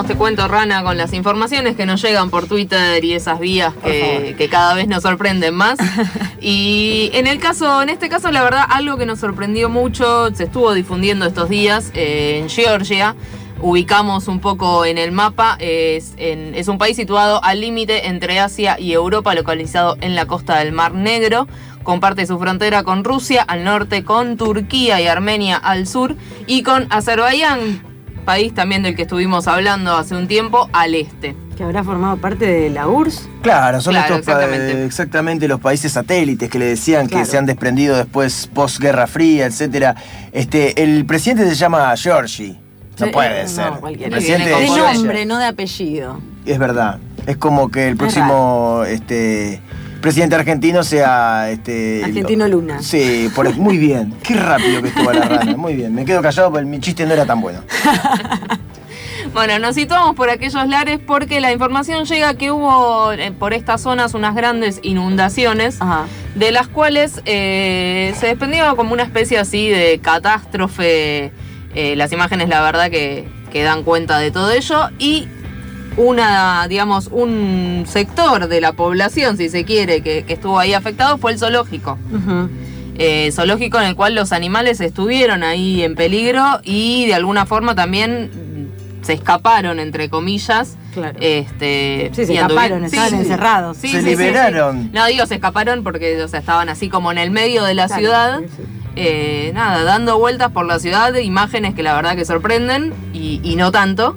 Seguimos, te cuento, Rana, con las informaciones que nos llegan por Twitter y esas vías que cada vez nos sorprenden más. Y en este caso, la verdad, algo que nos sorprendió mucho, se estuvo difundiendo estos días en Georgia. Ubicamos un poco en el mapa, es un país situado al límite entre Asia y Europa, localizado en la costa del Mar Negro. Comparte su frontera con Rusia al norte, con Turquía y Armenia al sur y con Azerbaiyán, país también del que estuvimos hablando hace un tiempo, al este. Que habrá formado parte de la URSS. Claro, son estos exactamente los países satélites que le decían que se han desprendido después post-Guerra Fría, etcétera. El presidente se llama Georgi. No puede ser. No, cualquiera. De nombre, no de apellido. Es verdad. Es como que el próximo presidente argentino sea Argentino Luna. Sí, muy bien. Qué rápido que estuvo la Rana. Muy bien. Me quedo callado porque mi chiste no era tan bueno. Bueno, nos situamos por aquellos lares porque la información llega que hubo por estas zonas unas grandes inundaciones, de las cuales se desprendió como una especie así de catástrofe. Las imágenes, la verdad, que dan cuenta de todo ello, y un sector de la población, si se quiere, que estuvo ahí afectado fue el zoológico. Zoológico en el cual los animales estuvieron ahí en peligro y de alguna forma también se escaparon, entre comillas. Claro. Se escaparon, estaban encerrados. Se liberaron. Sí. No, se escaparon porque estaban así como en el medio de la ciudad. Dando vueltas por la ciudad, imágenes que la verdad que sorprenden y no tanto.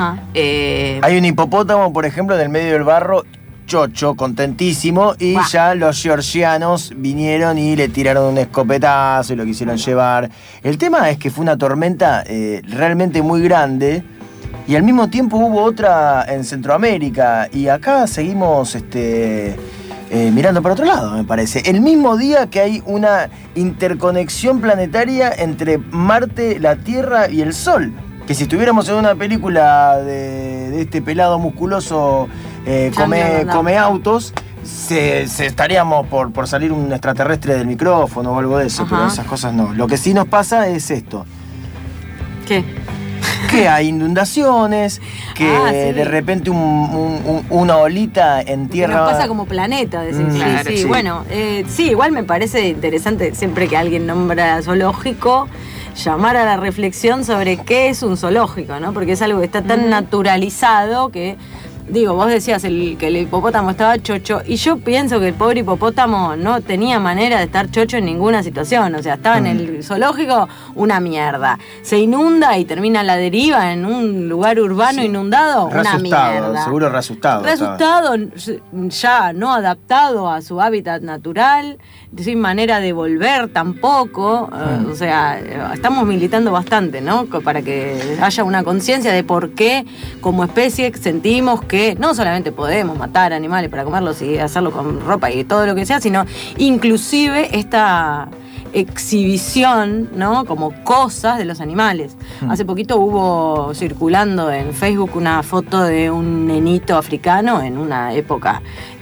Hay un hipopótamo, por ejemplo, en el medio del barro, chocho, contentísimo, y ya los georgianos vinieron y le tiraron un escopetazo y lo quisieron llevar. El tema es que fue una tormenta realmente muy grande, y al mismo tiempo hubo otra en Centroamérica, y acá seguimos mirando para otro lado, me parece. El mismo día que hay una interconexión planetaria entre Marte, la Tierra y el Sol. Que si estuviéramos en una película de este pelado musculoso come autos, se estaríamos por salir un extraterrestre del micrófono o algo de eso, pero esas cosas no. Lo que sí nos pasa es esto. ¿Qué? Que hay inundaciones, que de repente una olita en tierra... Nos pasa como planeta, decir. Claro, sí. Bueno, igual me parece interesante siempre que alguien nombra zoológico, llamar a la reflexión sobre qué es un zoológico, ¿no? Porque es algo que está tan naturalizado que... vos decías que el hipopótamo estaba chocho, y yo pienso que el pobre hipopótamo no tenía manera de estar chocho en ninguna situación. O sea, estaba en el zoológico, una mierda. Se inunda y termina a la deriva en un lugar urbano inundado, una mierda. Seguro reasustado. Reasustado, ya no adaptado a su hábitat natural, sin manera de volver tampoco. O sea, estamos militando bastante, ¿no? Para que haya una conciencia de por qué como especie sentimos que no solamente podemos matar animales para comerlos y hacerlo con ropa y todo lo que sea, sino inclusive esta exhibición, ¿no? Como cosas de los animales. Hace poquito hubo circulando en Facebook una foto de un nenito africano en una época,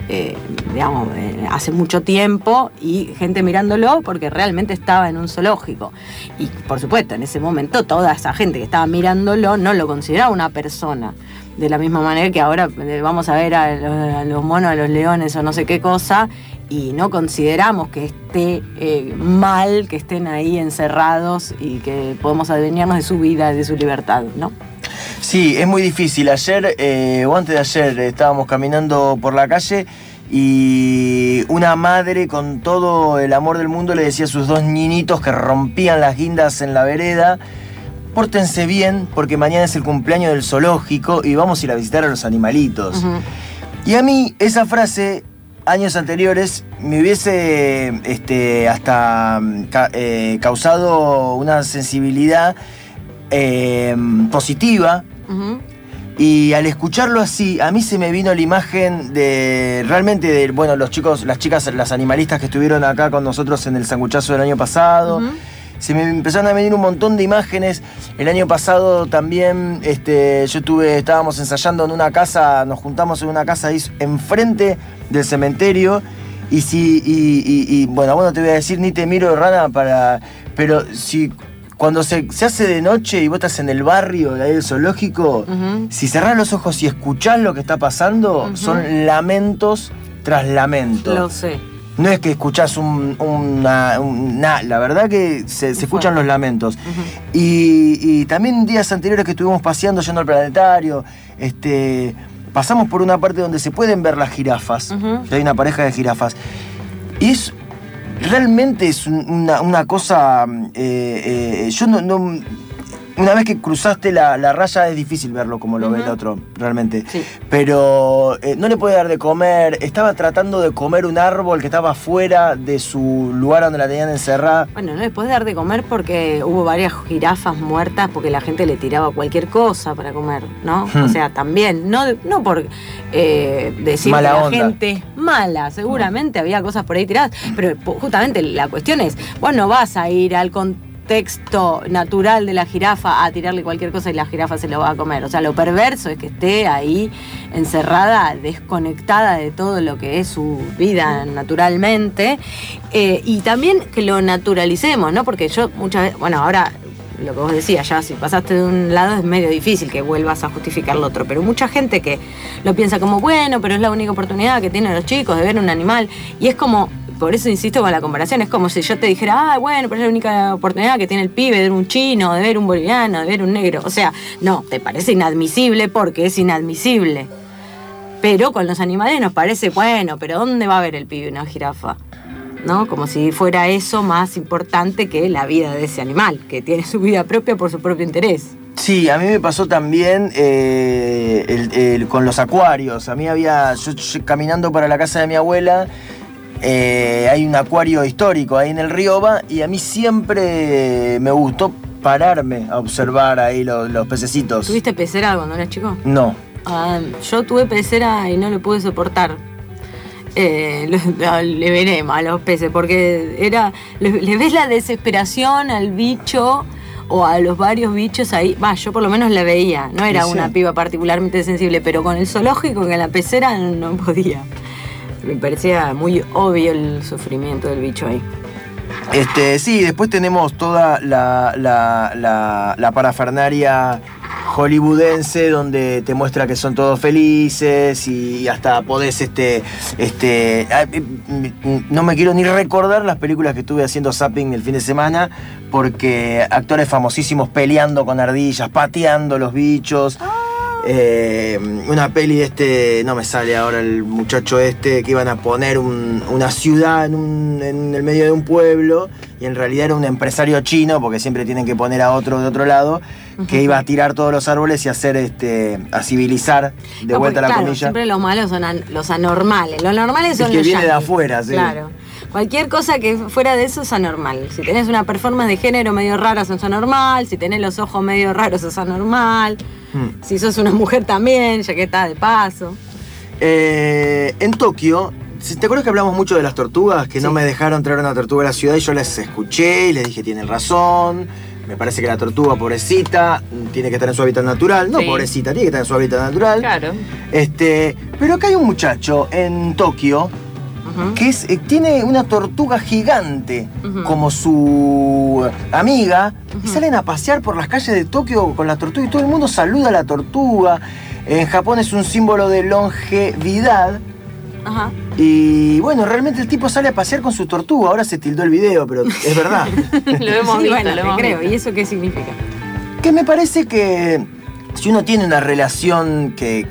hace mucho tiempo, y gente mirándolo porque realmente estaba en un zoológico. Y por supuesto, en ese momento toda esa gente que estaba mirándolo no lo consideraba una persona. De la misma manera que ahora vamos a ver a los monos, a los leones o no sé qué cosa, y no consideramos que esté mal que estén ahí encerrados y que podemos adueñarnos de su vida, de su libertad, ¿no? Sí, es muy difícil. Ayer o antes de ayer estábamos caminando por la calle y una madre con todo el amor del mundo le decía a sus dos niñitos que rompían las guindas en la vereda: pórtense bien porque mañana es el cumpleaños del zoológico y vamos a ir a visitar a los animalitos. Y a mí esa frase, años anteriores, me hubiese hasta causado una sensibilidad positiva. Y al escucharlo así, a mí se me vino la imagen de realmente los chicos, las chicas, las animalistas que estuvieron acá con nosotros en el sanguchazo del año pasado. Se me empezaron a venir un montón de imágenes. El año pasado también estábamos ensayando en una casa, nos juntamos en una casa ahí enfrente del cementerio. Bueno, te voy a decir, ni te miro, Rana, pero si cuando se hace de noche y vos estás en el barrio de ahí del zoológico, si cerrás los ojos y escuchás lo que está pasando, son lamentos tras lamentos. Lo sé. No es que escuchás la verdad que se escuchan los lamentos. Y también días anteriores que estuvimos paseando yendo al planetario, pasamos por una parte donde se pueden ver las jirafas, que hay una pareja de jirafas. Y realmente es una cosa... una vez que cruzaste la raya es difícil verlo como lo ve el otro, realmente. Sí. Pero no le puede dar de comer. Estaba tratando de comer un árbol que estaba fuera de su lugar donde la tenían encerrada. Bueno, no le puedes dar de comer porque hubo varias jirafas muertas porque la gente le tiraba cualquier cosa para comer, ¿no? O sea, también, no por decir mala que la onda. Gente es mala. Seguramente había cosas por ahí tiradas. Pero justamente la cuestión es, vos no vas a ir al texto natural de la jirafa a tirarle cualquier cosa y la jirafa se lo va a comer. O sea, lo perverso es que esté ahí encerrada, desconectada de todo lo que es su vida naturalmente, y también que lo naturalicemos, ¿no? Porque yo muchas veces, bueno, ahora lo que vos decías, ya si pasaste de un lado es medio difícil que vuelvas a justificar lo otro, pero mucha gente que lo piensa como, bueno, pero es la única oportunidad que tienen los chicos de ver un animal, y es como... Por eso insisto con la comparación, es como si yo te dijera, bueno, pero es la única oportunidad que tiene el pibe de ver un chino, de ver un boliviano, de ver un negro. O sea, no, te parece inadmisible porque es inadmisible. Pero con los animales nos parece, bueno, pero ¿dónde va a ver el pibe una jirafa? ¿No? Como si fuera eso más importante que la vida de ese animal, que tiene su vida propia por su propio interés. Sí, a mí me pasó también con los acuarios. A mí yo caminando para la casa de mi abuela... hay un acuario histórico ahí en el Rioba y a mí siempre me gustó pararme a observar ahí los pececitos. ¿Tuviste pecera cuando eras chico? No. Yo tuve pecera y no lo pude soportar. Le veremos a los peces porque le ves la desesperación al bicho o a los varios bichos ahí. Yo por lo menos la veía, no era una piba particularmente sensible, pero con el zoológico que en la pecera no podía. Me parecía muy obvio el sufrimiento del bicho ahí. Sí, después tenemos toda la parafernaria hollywoodense donde te muestra que son todos felices y hasta podés no me quiero ni recordar las películas que estuve haciendo zapping el fin de semana porque actores famosísimos peleando con ardillas, pateando los bichos. Una peli de no me sale ahora el muchacho que iban a poner una ciudad en el medio de un pueblo y en realidad era un empresario chino, porque siempre tienen que poner a otro de otro lado, que iba a tirar todos los árboles y hacer a civilizar de vuelta a la comilla. Siempre los malos son los anormales. Los normales son los que los viene yanquis. De afuera, sí. Claro. Cualquier cosa que fuera de eso es anormal. Si tenés una performance de género medio rara, sos anormal. Si tenés los ojos medio raros, sos anormal. Si sos una mujer también, ya que está de paso. En Tokio, ¿te acuerdas que hablamos mucho de las tortugas? Que no me dejaron traer una tortuga a la ciudad y yo les escuché y les dije, tienen razón. Me parece que la tortuga, pobrecita, tiene que estar en su hábitat natural. No, pobrecita, tiene que estar en su hábitat natural. Claro. Pero acá hay un muchacho en Tokio que tiene una tortuga gigante como su amiga y salen a pasear por las calles de Tokio con la tortuga y todo el mundo saluda a la tortuga. En Japón es un símbolo de longevidad. Y bueno, realmente el tipo sale a pasear con su tortuga. Ahora se tildó el video, pero es verdad. Lo hemos visto, bueno, lo hemos creo. visto. ¿Y eso qué significa? Que me parece que si uno tiene una relación que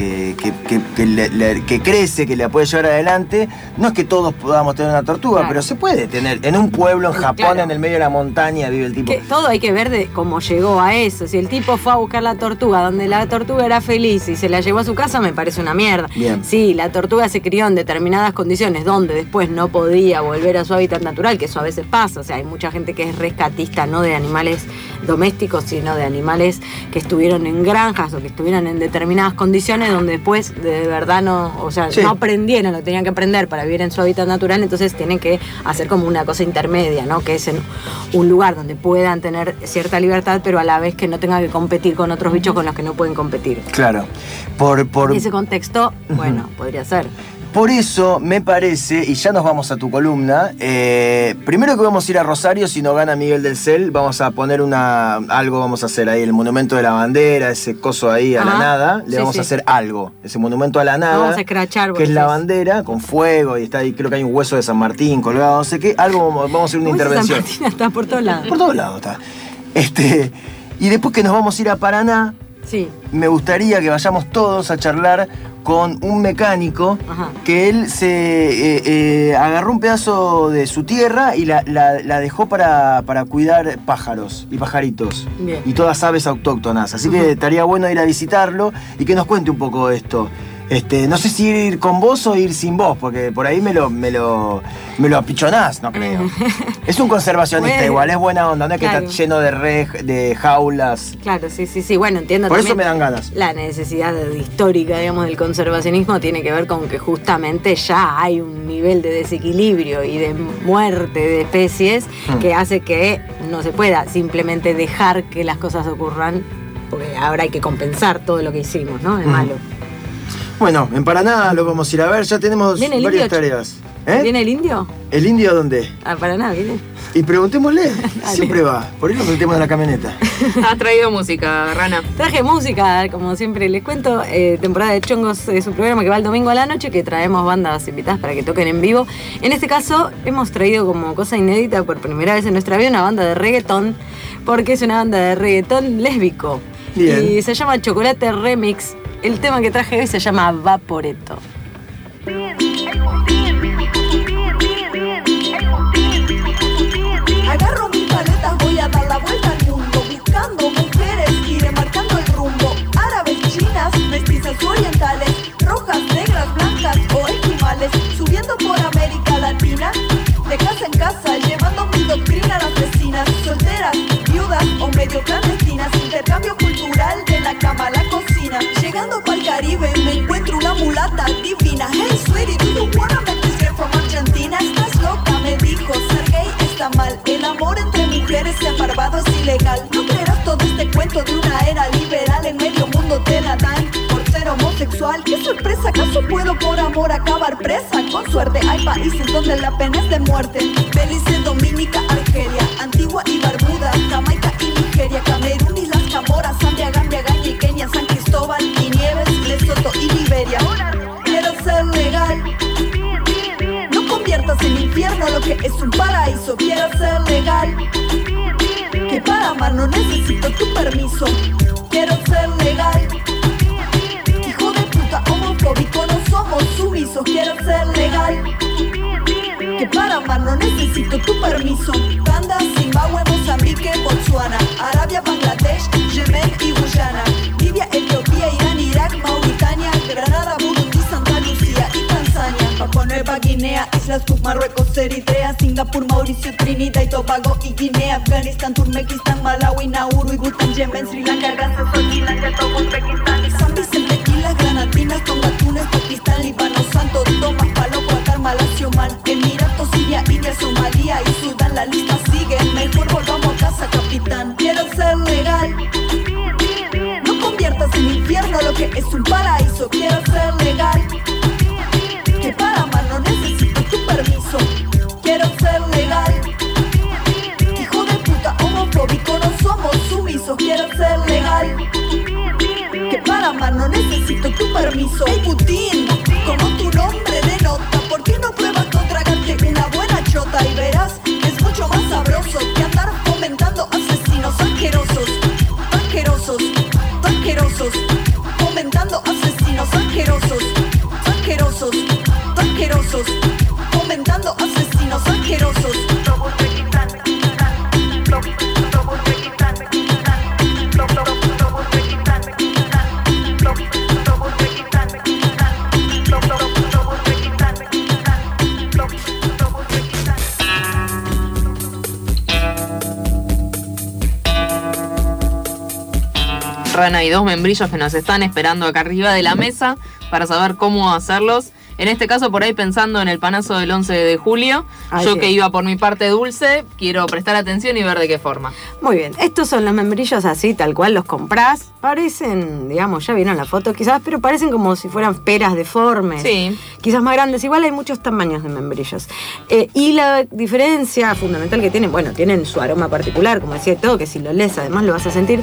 crece, que la puede llevar adelante, no es que todos podamos tener una tortuga, pero se puede tener. En un pueblo, en Japón, en el medio de la montaña, vive el tipo. Todo hay que ver de cómo llegó a eso. Si el tipo fue a buscar la tortuga donde la tortuga era feliz y se la llevó a su casa, me parece una mierda. Bien. Sí, la tortuga se crió en determinadas condiciones donde después no podía volver a su hábitat natural, que eso a veces pasa. O sea, hay mucha gente que es rescatista, no de animales domésticos, sino de animales que estuvieron en granjas o que estuvieran en determinadas condiciones donde después de verdad no aprendieron lo que tenían que aprender para vivir en su hábitat natural, entonces tienen que hacer como una cosa intermedia, ¿no? Que es en un lugar donde puedan tener cierta libertad, pero a la vez que no tengan que competir con otros bichos con los que no pueden competir. Claro. En ese contexto, bueno, podría ser. Por eso me parece, y ya nos vamos a tu columna, primero que vamos a ir a Rosario, si no gana Miguel del Cel, vamos a poner algo vamos a hacer ahí, el monumento de la bandera, ese coso ahí a la nada, le vamos a hacer algo, ese monumento a la nada, vamos a escrachar, que es la bandera con fuego, y está ahí, creo que hay un hueso de San Martín colgado, no sé qué, algo vamos a hacer una intervención. San Martín está por todos lados. Por todos lados está. Y después que nos vamos a ir a Paraná, sí, me gustaría que vayamos todos a charlar con un mecánico. Ajá. Que él se agarró un pedazo de su tierra y la dejó para cuidar pájaros y pajaritos. Bien. Y todas aves autóctonas. Así que estaría bueno ir a visitarlo y que nos cuente un poco esto. No sé si ir con vos o ir sin vos, porque por ahí me lo apichonás, no creo. Es un conservacionista bueno, igual, es buena onda, no es que está lleno de jaulas. Claro, sí, bueno, entiendo. Por eso me dan ganas. La necesidad histórica, digamos, del conservacionismo tiene que ver con que justamente ya hay un nivel de desequilibrio y de muerte de especies que hace que no se pueda simplemente dejar que las cosas ocurran, porque ahora hay que compensar todo lo que hicimos, ¿no? Es malo. Bueno, en Paraná lo vamos a ir a ver, ya tenemos varias tareas. ¿Viene el indio? ¿El indio a dónde? A Paraná, viene. Y preguntémosle, siempre va, por ahí nos metemos en la camioneta. Has traído música, Rana. Traje música, como siempre les cuento, Temporada de Chongos es un programa que va el domingo a la noche, que traemos bandas invitadas para que toquen en vivo. En este caso, hemos traído como cosa inédita por primera vez en nuestra vida una banda de reggaetón, porque es una banda de reggaetón lésbico. Bien. Y se llama Chocolate Remix. El tema que traje hoy se llama Vaporetto. Agarro mis paletas, voy a dar la vuelta al mundo, buscando mujeres, iré marcando el rumbo. Árabes, chinas, mestizas orientales, rojas, negras, blancas o esquimales, subiendo por América Latina, de casa en casa, llevando mi doctrina a las vecinas, solteras, viudas o medio clandestinas, intercambio cultural de la cama a la cocina. Llegando pa'l Caribe me encuentro una mulata divina. Hey sweetie, do you wanna make this girl from Argentina? Estás loca, me dijo, ser gay está mal. El amor entre mujeres en Barbados es ilegal. No creerás todo este cuento de una era liberal. En medio mundo te la dan por ser homosexual. Qué sorpresa, ¿acaso puedo por amor acabar presa? Con suerte hay países donde la pena es de muerte. Belice, Dominica, Argelia, Antigua y Barbuda, Jamaica y Nigeria, Camerún y las Camoras, Zambia, Gambia, Gaña y Kenia, San Cristóbal y Nieves, Lesoto y Liberia. Quiero ser legal. No conviertas en infierno lo que es un paraíso. Quiero ser legal. Que para amar no necesito tu permiso. Quiero ser legal. Hijo de puta homofóbico, no somos sumisos. Quiero ser legal. Que para amar no necesito tu permiso. Uganda, Zimbabue, Mozambique, Botswana, Arabia, Bangladesh, Yemen y Guyana, Libia, Etiopía, Irán, Irak, Mauritania, Granada, Burundi, Santa Lucía y Tanzania, Papua Nueva Guinea, Islas Cook, Marruecos, Eritrea, Singapur, Mauricio, Trinidad y Tobago y Guinea, Afganistán, Turkmenistán, Malawi, Nauru y Bután, Yemen, Sri Lanka, Gaza, Swazilandia, Togo, Uzbekistán, San Vicente, Islas Granadinas, Tonga, Túnez, Pakistán, Líbano, Santo Tomás, Palo, Qatar, Malasia, Oman, Emiratos, Siria, India, Somalia y Sudán. La lista sigue, mejor volvamos a casa, capitán. Quiero ser legal. No conviertas en infierno lo que es un paraíso. Quiero ser legal. Que para amar no necesito tu permiso. Quiero ser legal. Hijo de puta homofóbico, no somos sumisos. Quiero ser legal. Que para amar no necesito tu permiso. Hey Putin, como tu nombre denota, ¿por qué no pruebas con tragarte una buena chota? Y verás que es mucho más sabroso que andar fomentando asesinos asquerosos. Asquerosos, asquerosos. Fomentando asesinos asquerosos. Asquerosos, asquerosos. Fomentando asesinos asquerosos. Rana, y dos membrillos que nos están esperando acá arriba de la mesa para saber cómo hacerlos. En este caso, por ahí pensando en el panazo del 11 de julio, yo que iba por mi parte dulce, quiero prestar atención y ver de qué forma. Muy bien, estos son los membrillos así, tal cual los comprás. Parecen, digamos, ya vieron la foto quizás, pero parecen como si fueran peras deformes. Sí. Quizás más grandes. Igual hay muchos tamaños de membrillos. Y la diferencia fundamental que tienen, bueno, tienen su aroma particular, como decía todo, que si lo lees además lo vas a sentir,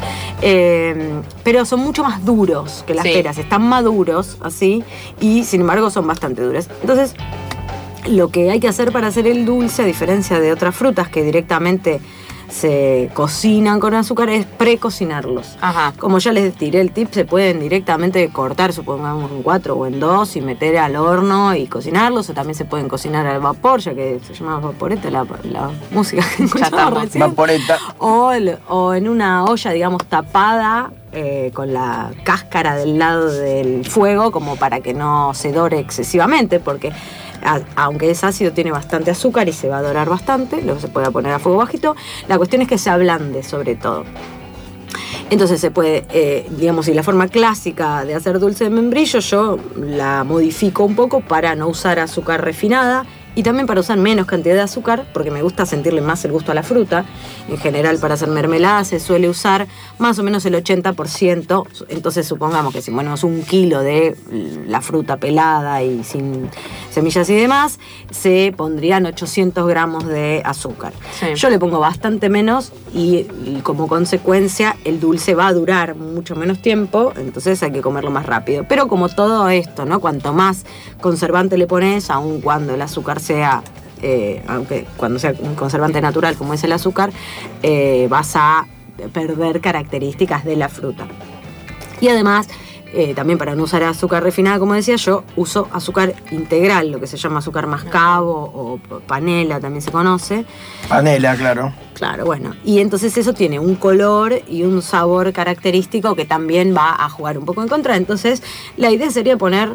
pero son mucho más duros que las peras. Están maduros, así, y sin embargo son bastante duros. Entonces, lo que hay que hacer para hacer el dulce, a diferencia de otras frutas que directamente se cocinan con azúcar, es precocinarlos. Ajá. Como ya les tiré el tip, se pueden directamente cortar, supongamos en 4 o en 2 y meter al horno y cocinarlos, o también se pueden cocinar al vapor, ya que se llama vaporeta la música que escuchamos recién. Vaporeta. O en una olla, digamos, tapada con la cáscara del lado del fuego, como para que no se dore excesivamente, porque aunque es ácido, tiene bastante azúcar y se va a dorar bastante, luego se puede poner a fuego bajito. La cuestión es que se ablande, sobre todo. Entonces se puede, digamos, y la forma clásica de hacer dulce de membrillo, yo la modifico un poco para no usar azúcar refinada y también para usar menos cantidad de azúcar, porque me gusta sentirle más el gusto a la fruta. En general, para hacer mermelada se suele usar más o menos el 80%. Entonces, supongamos que si ponemos 1 kilo de la fruta pelada y sin semillas y demás, se pondrían 800 gramos de azúcar. Sí. Yo le pongo bastante menos y como consecuencia el dulce va a durar mucho menos tiempo, entonces hay que comerlo más rápido. Pero como todo esto, ¿no? Cuanto más conservante le pones, aun cuando el azúcar sea, aunque cuando sea un conservante natural como es el azúcar, vas a perder características de la fruta. Y además, también para no usar azúcar refinada, como decía yo, uso azúcar integral, lo que se llama azúcar mascabo o panela también se conoce. Panela, claro. Claro, bueno. Y entonces eso tiene un color y un sabor característico que también va a jugar un poco en contra. Entonces, la idea sería poner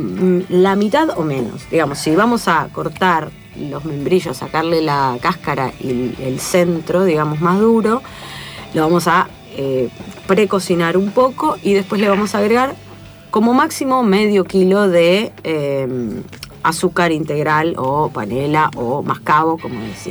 la mitad o menos. Digamos, si vamos a cortar los membrillos, sacarle la cáscara y el centro, digamos, más duro, lo vamos a precocinar un poco y después le vamos a agregar como máximo medio kilo de azúcar integral o panela o mascabo, como decía.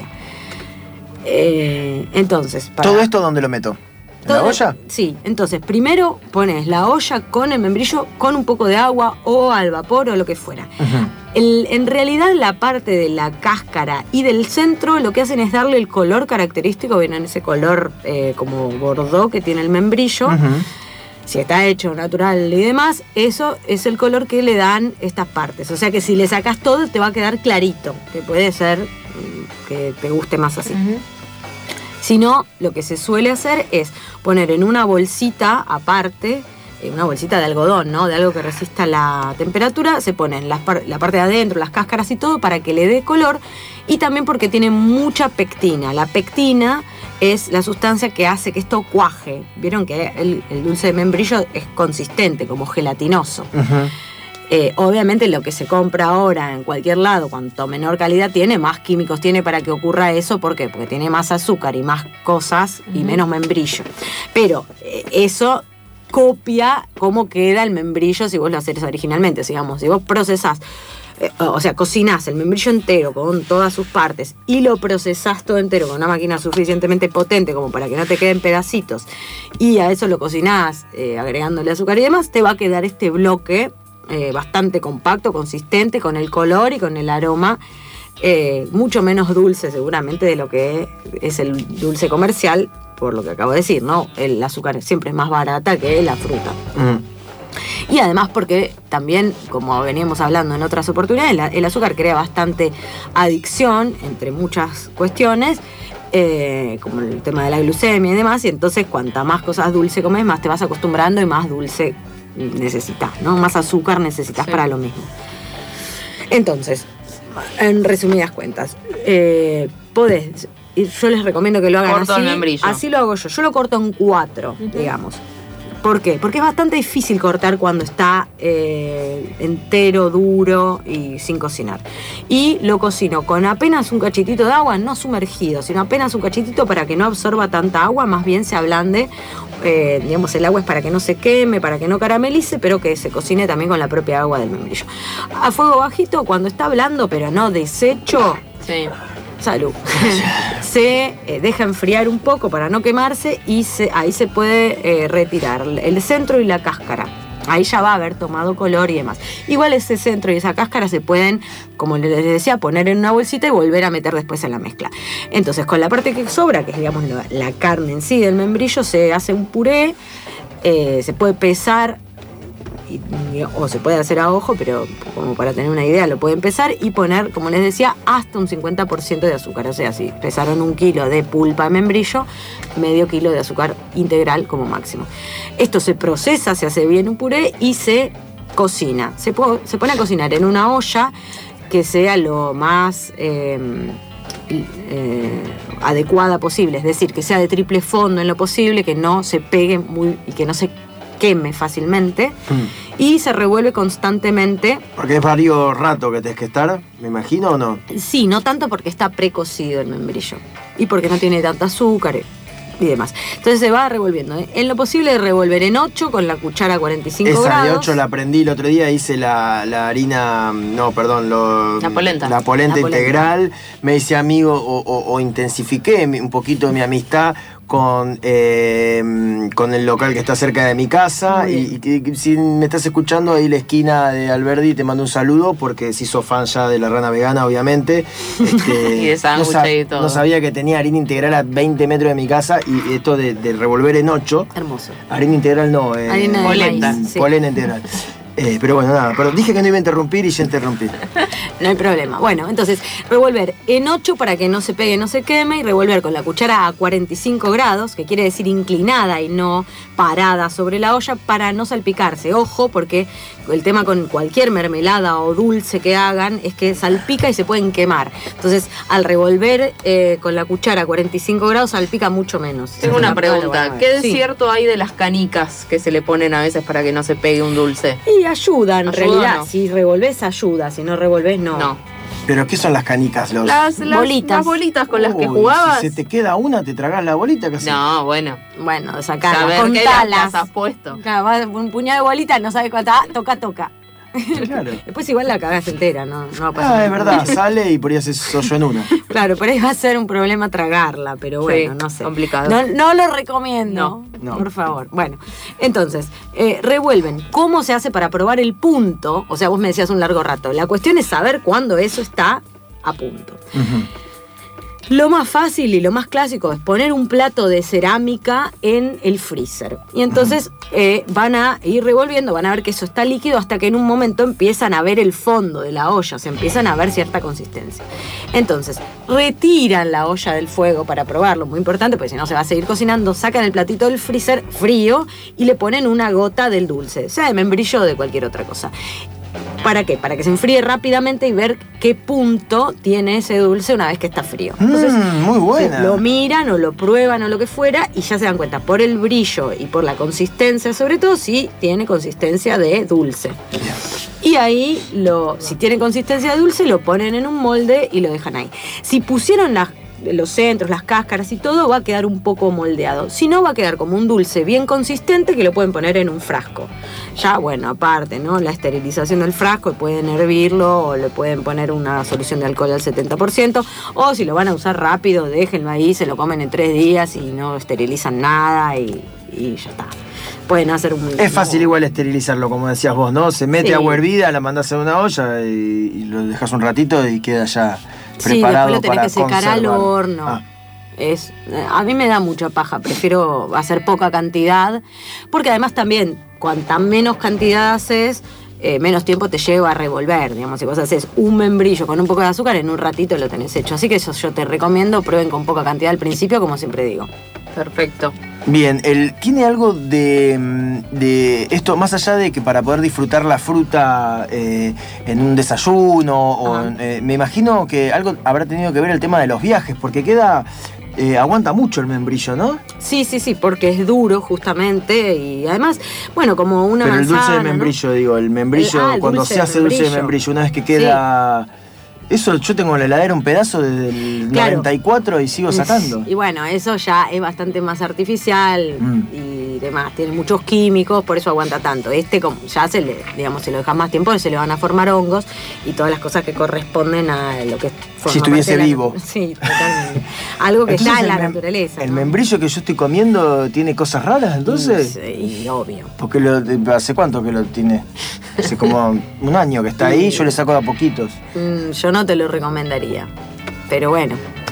Entonces, ¿todo esto dónde lo meto? ¿En la olla? Sí, entonces primero pones la olla con el membrillo con un poco de agua o al vapor o lo que fuera. Uh-huh. En realidad la parte de la cáscara y del centro lo que hacen es darle el color característico, ven en ese color como bordó que tiene el membrillo. Uh-huh. Si está hecho natural y demás, eso es el color que le dan estas partes. O sea que si le sacas todo te va a quedar clarito, que puede ser que te guste más así. Uh-huh. Si no, lo que se suele hacer es poner en una bolsita aparte, una bolsita de algodón, ¿no? De algo que resista la temperatura, se ponen la parte de adentro, las cáscaras y todo para que le dé color, y también porque tiene mucha pectina. La pectina es la sustancia que hace que esto cuaje. Vieron que el dulce de membrillo es consistente, como gelatinoso. Uh-huh. Obviamente lo que se compra ahora en cualquier lado, cuanto menor calidad tiene, más químicos tiene para que ocurra eso. ¿Por qué? Porque tiene más azúcar y más cosas y menos membrillo. Pero eso copia cómo queda el membrillo si vos lo haces originalmente. Digamos, si vos procesás, o sea, cocinás el membrillo entero con todas sus partes y lo procesás todo entero con una máquina suficientemente potente como para que no te queden pedacitos, y a eso lo cocinás agregándole azúcar y demás, te va a quedar este bloque bastante compacto, consistente, con el color y con el aroma, mucho menos dulce seguramente de lo que es el dulce comercial, por lo que acabo de decir, ¿no? El azúcar siempre es más barata que la fruta. Y además porque también, como veníamos hablando en otras oportunidades, el azúcar crea bastante adicción, entre muchas cuestiones, como el tema de la glucemia y demás, y entonces cuanta más cosas dulces comes, más te vas acostumbrando y más dulce necesitas, ¿no? Más azúcar necesitas, sí, para lo mismo. Entonces, en resumidas cuentas, podés, y yo les recomiendo que lo hagan así. El membrillo. Así lo hago yo. Yo lo corto en 4, digamos. ¿Por qué? Porque es bastante difícil cortar cuando está entero, duro y sin cocinar. Y lo cocino con apenas un cachitito de agua, no sumergido, sino apenas un cachitito para que no absorba tanta agua, más bien se ablande. Digamos, el agua es para que no se queme, para que no caramelice, pero que se cocine también con la propia agua del membrillo. A fuego bajito, cuando está blando, pero no deshecho. Sí. Salud. Se deja enfriar un poco para no quemarse y ahí se puede retirar el centro y la cáscara. Ahí ya va a haber tomado color y demás. Igual ese centro y esa cáscara se pueden, como les decía, poner en una bolsita y volver a meter después en la mezcla. Entonces, con la parte que sobra, que es, digamos, la carne en sí del membrillo, se hace un puré, se puede pesar, o se puede hacer a ojo, pero como para tener una idea, lo pueden pesar y poner, como les decía, hasta un 50% de azúcar. O sea, si pesaron 1 kilo de pulpa de membrillo, medio kilo de azúcar integral como máximo. Esto se procesa, se hace bien un puré y se cocina. Se pone a cocinar en una olla que sea lo más adecuada posible, es decir, que sea de triple fondo en lo posible, que no se pegue y que no se queme fácilmente, y se revuelve constantemente. Porque es varios rato que tenés que estar, me imagino, ¿o no? Sí, no tanto porque está precocido el membrillo y porque no tiene tanto azúcar y demás. Entonces se va revolviendo. En lo posible revolver en 8 con la cuchara a 45 Esa grados. de 8 la aprendí el otro día, hice la harina, no, perdón, La polenta. La polenta integral. Me hice amigo o intensifiqué un poquito mi amistad con el local que está cerca de mi casa. Y si me estás escuchando ahí la esquina de Alberdi, te mando un saludo porque si sos fan ya de la rana vegana, obviamente. Y de sándwiches y todo. No sabía que tenía harina integral a 20 metros de mi casa, y esto de revolver en 8. Hermoso. Harina integral no, Harina de polenta. maíz, sí. Polenta integral. Pero bueno, nada, pero dije que no iba a interrumpir y ya interrumpí. No hay problema. Bueno, entonces, revolver en 8 para que no se pegue, no se queme, y revolver con la cuchara a 45 grados, que quiere decir inclinada y no parada sobre la olla, para no salpicarse. Ojo, porque el tema con cualquier mermelada o dulce que hagan es que salpica y se pueden quemar. Entonces, al revolver con la cuchara a 45 grados, salpica mucho menos. Tengo una pregunta. ¿Qué de Sí. cierto hay de las canicas que se le ponen a veces para que no se pegue un dulce? Y ayuda, en realidad. No. Si revolvés, ayuda. Si no revolvés, no. No. ¿Pero qué son las canicas? Las bolitas. Las bolitas con las que Uy, jugabas. Si se te queda una, te tragás la bolita casi. No, bueno. Bueno, sacarla, Saber qué las contalas. has puesto. Claro, va un puñado de bolitas, no sabe cuánta. Toca. Claro. Después igual la cagás entera, no va a pasar. Es verdad, sale y por ahí haces yo en una. Claro, por ahí va a ser un problema tragarla, pero bueno, Sí, no sé. complicado. No lo recomiendo. No. Por favor. Bueno, entonces, revuelven. ¿Cómo se hace para probar el punto? O sea, vos me decías un largo rato. La cuestión es saber cuándo eso está a punto. Lo más fácil y lo más clásico es poner un plato de cerámica en el freezer. Y entonces van a ir revolviendo, van a ver que eso está líquido hasta que en un momento empiezan a ver el fondo de la olla, o sea, empiezan a ver cierta consistencia. Entonces, retiran la olla del fuego para probarlo, muy importante, porque si no se va a seguir cocinando, sacan el platito del freezer frío y le ponen una gota del dulce, sea de membrillo o de cualquier otra cosa. ¿Para qué? Para que se enfríe rápidamente y ver qué punto tiene ese dulce una vez que está frío. Entonces, Muy buena. lo miran o lo prueban o lo que fuera y ya se dan cuenta por el brillo y por la consistencia, sobre todo si tiene consistencia de dulce. Y ahí, si tiene consistencia de dulce, lo ponen en un molde y lo dejan ahí. Si pusieron los centros, las cáscaras y todo, va a quedar un poco moldeado. Si no, va a quedar como un dulce bien consistente que lo pueden poner en un frasco. Ya, bueno, aparte, ¿no? La esterilización del frasco, pueden hervirlo o le pueden poner una solución de alcohol al 70%, o si lo van a usar rápido, déjenlo ahí, se lo comen en 3 días y no esterilizan nada y ya está. Pueden hacer un... Es fácil igual esterilizarlo, como decías vos, ¿no? Se mete Sí. agua hervida, la mandás en una olla y lo dejas un ratito y queda ya Sí, preparado después lo tenés para que secar al conservar. horno. Ah. A mí me da mucha paja, prefiero hacer poca cantidad, porque además también, cuanta menos cantidad haces, menos tiempo te lleva a revolver. Digamos, si vos haces un membrillo con un poco de azúcar, en un ratito lo tenés hecho. Así que eso yo te recomiendo, prueben con poca cantidad al principio, como siempre digo. Perfecto. Bien, ¿tiene algo de esto, más allá de que para poder disfrutar la fruta en un desayuno, me imagino que algo habrá tenido que ver el tema de los viajes, porque queda aguanta mucho el membrillo, ¿no? Sí, porque es duro justamente y además, bueno, como una Pero manzana, el dulce de membrillo, ¿no? digo, el membrillo, el cuando dulce se de hace dulce de membrillo, una vez que queda... Sí. Eso yo tengo en la heladera un pedazo desde el 94 y sigo sacando. Y bueno, eso ya es bastante más artificial y demás, tiene muchos químicos, por eso aguanta tanto. Como ya se lo deja más tiempo, se le van a formar hongos y todas las cosas que corresponden a lo que forma si estuviese vivo. Sí, totalmente. Algo que entonces está en la naturaleza. ¿El membrillo que yo estoy comiendo tiene cosas raras entonces? Sí, obvio. Porque ¿hace cuánto que lo tiene? Hace como un año que está ahí, yo le saco de a poquitos. Yo no te lo recomendaría, pero bueno.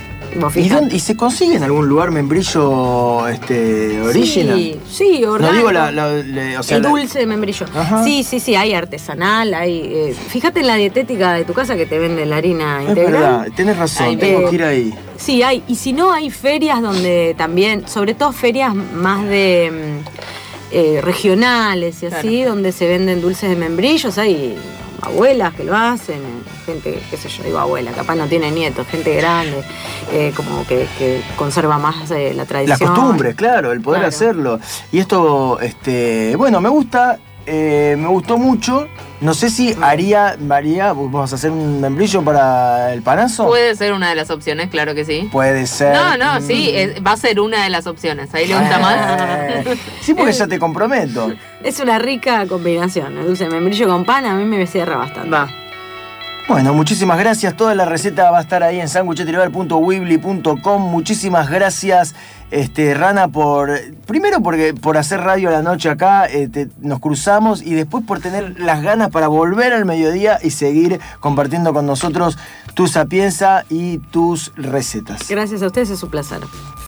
¿Y se consigue en algún lugar membrillo original? Sí, orgánico. No digo el dulce de membrillo. Ajá. Sí, hay artesanal, hay... fíjate en la dietética de tu casa que te venden la harina integral. Es verdad, tenés razón, tengo que ir ahí. Sí, hay. Y si no, hay ferias donde también, sobre todo ferias más de regionales y así, donde se venden dulces de membrillos, hay abuelas que lo hacen, gente, qué sé yo, digo abuela, capaz no tiene nietos, gente grande, como que conserva más la tradición. Las costumbres, claro, el poder hacerlo. Y esto, bueno, me gustó mucho. No sé si María, vamos a hacer un membrillo para el panazo. Puede ser una de las opciones, claro que sí. Puede ser. No, sí, va a ser una de las opciones. Ahí le gusta más. Sí, porque ya te comprometo. Es una rica combinación, el dulce de membrillo con pan, a mí me cierra bastante. Va. Bueno, muchísimas gracias. Toda la receta va a estar ahí en sangucheteribar.weebly.com. Muchísimas gracias, Rana, primero por hacer radio a la noche acá, nos cruzamos, y después por tener las ganas para volver al mediodía y seguir compartiendo con nosotros tu sapienza y tus recetas. Gracias a ustedes, es un placer.